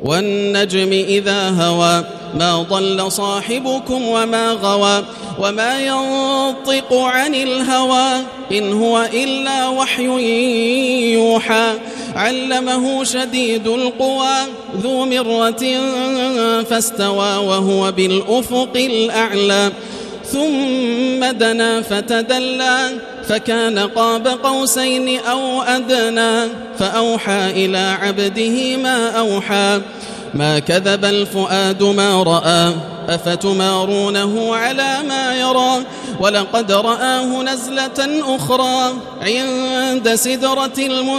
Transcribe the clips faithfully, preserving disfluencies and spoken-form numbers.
والنجم إذا هوى ما ضل صاحبكم وما غوى وما ينطق عن الهوى إن هو إلا وحي يوحى علمه شديد القوى ذو مرة فاستوى وهو بالأفق الأعلى ثم دنا فتدلى فكان قاب قوسين أو أدنى فأوحى إلى عبده ما أوحى ما كذب الفؤاد ما رأى أفتمارونه على ما يرى ولقد رآه نزلة أخرى عند سدرة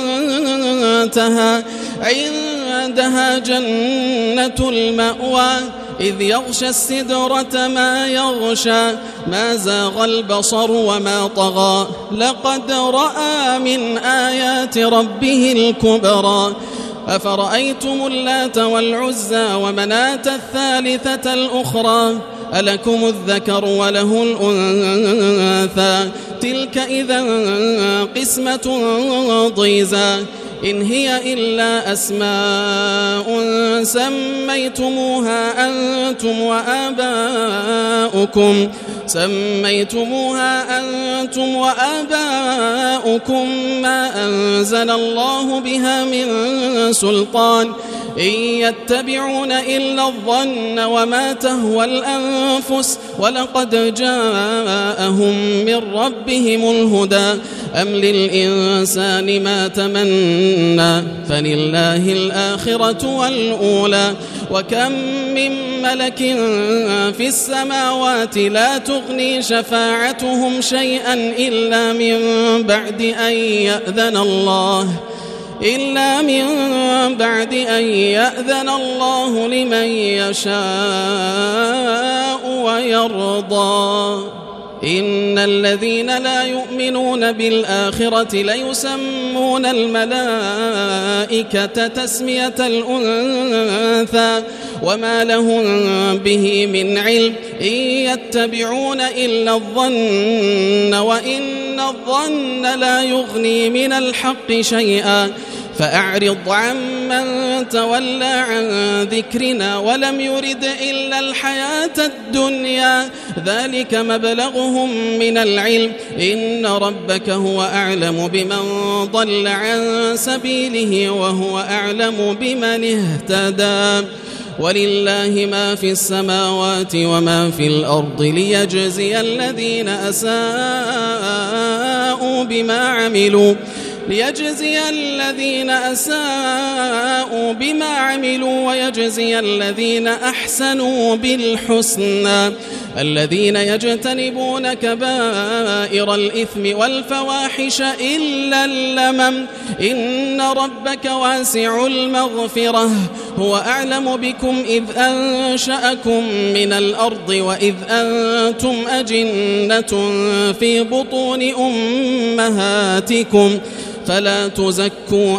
المنتهى عندها جنة المأوى إذ يغشى السدرة ما يغشى ما زاغ البصر وما طغى لقد رأى من آيات ربه الكبرى أفرأيتم اللات والعزى ومناة الثالثة الأخرى ألكم الذكر وله الأنثى تلك إذا قسمة ضيزى إن هي إلا أسماء سميتموها أنتم وآباؤكم سميتموها أنتم وآباؤكم ما أنزل الله بها من سلطان إن يتبعون إلا الظن وما تهوى الأنفس ولقد جاءهم من ربهم الهدى أم للإنسان ما تمنى فلله الآخرة والأولى وكم من ملك في السماوات لا تغني شفاعتهم شيئا إلا من بعد أن يأذن الله إلا من بعد أن يأذن الله لمن يشاء ويرضى إن الذين لا يؤمنون بالآخرة ليسمون الملائكة تسمية الأنثى وما لهم به من علم إن يتبعون إلا الظن وإن الظن لا يغني من الحق شيئا فأعرض عمن تولى عن ذكرنا ولم يرد إلا الحياة الدنيا ذلك مبلغهم من العلم إن ربك هو أعلم بمن ضل عن سبيله وهو أعلم بمن اهتدى ولله ما في السماوات وما في الأرض ليجزي الذين أساءوا بما عملوا ليجزي الذين أساءوا بما عملوا ويجزي الذين أحسنوا بالحسنى الذين يجتنبون كبائر الإثم والفواحش إلا اللمم إن ربك واسع المغفرة هو أعلم بكم إذ أنشأكم من الأرض وإذ أنتم أجنة في بطون أمهاتكم فلا تزكوا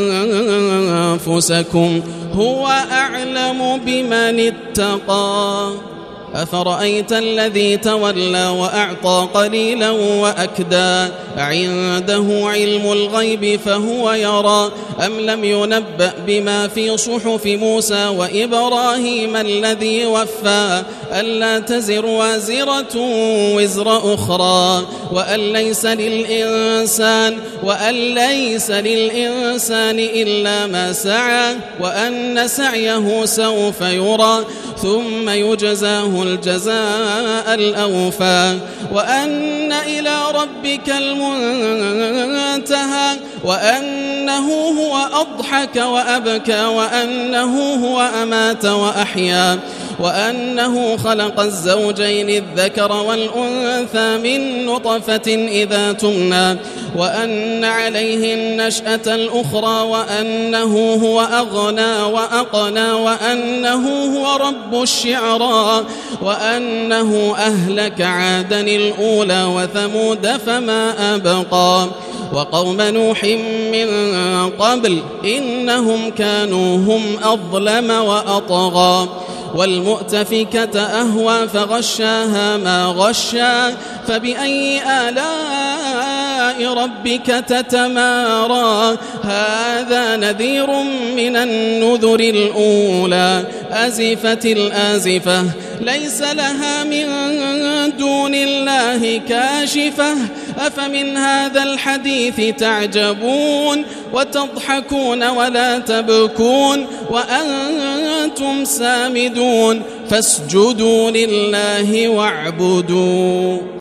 أنفسكم هو أعلم بمن اتقى أفرأيت الذي تولى وأعطى قليلا وأكدى عنده علم الغيب فهو يرى أم لم ينبأ بما في صحف موسى وإبراهيم الذي وفى ألا تزر وازرة وزر أخرى وأن ليس للإنسان وأن ليس للإنسان إلا ما سعى وأن سعيه سوف يرى ثم يجزاه الجزاء الأوفى وأن إلى ربك المنتهى وأنه هو أضحك وأبكى وأنه هو أمات وأحيا وأنه خلق الزوجين الذكر والأنثى من نطفة إذا تمنى وأن عليه النشأة الأخرى وأنه هو أغنى وأقنى وأنه هو رب الشعرى وأنه أهلك عادا الأولى وثمود فما أبقى وقوم نوح من قبل إنهم كانوا هم أظلم وأطغى والمؤتفكة أهوى فغشاها ما غشا فبأي آلاء آلاء ربك تتمارى هذا نذير من النذر الأولى أزفت الآزفة ليس لها من دون الله كاشفة أفمن هذا الحديث تعجبون وتضحكون ولا تبكون وأنتم سامدون فاسجدوا لله واعبدوا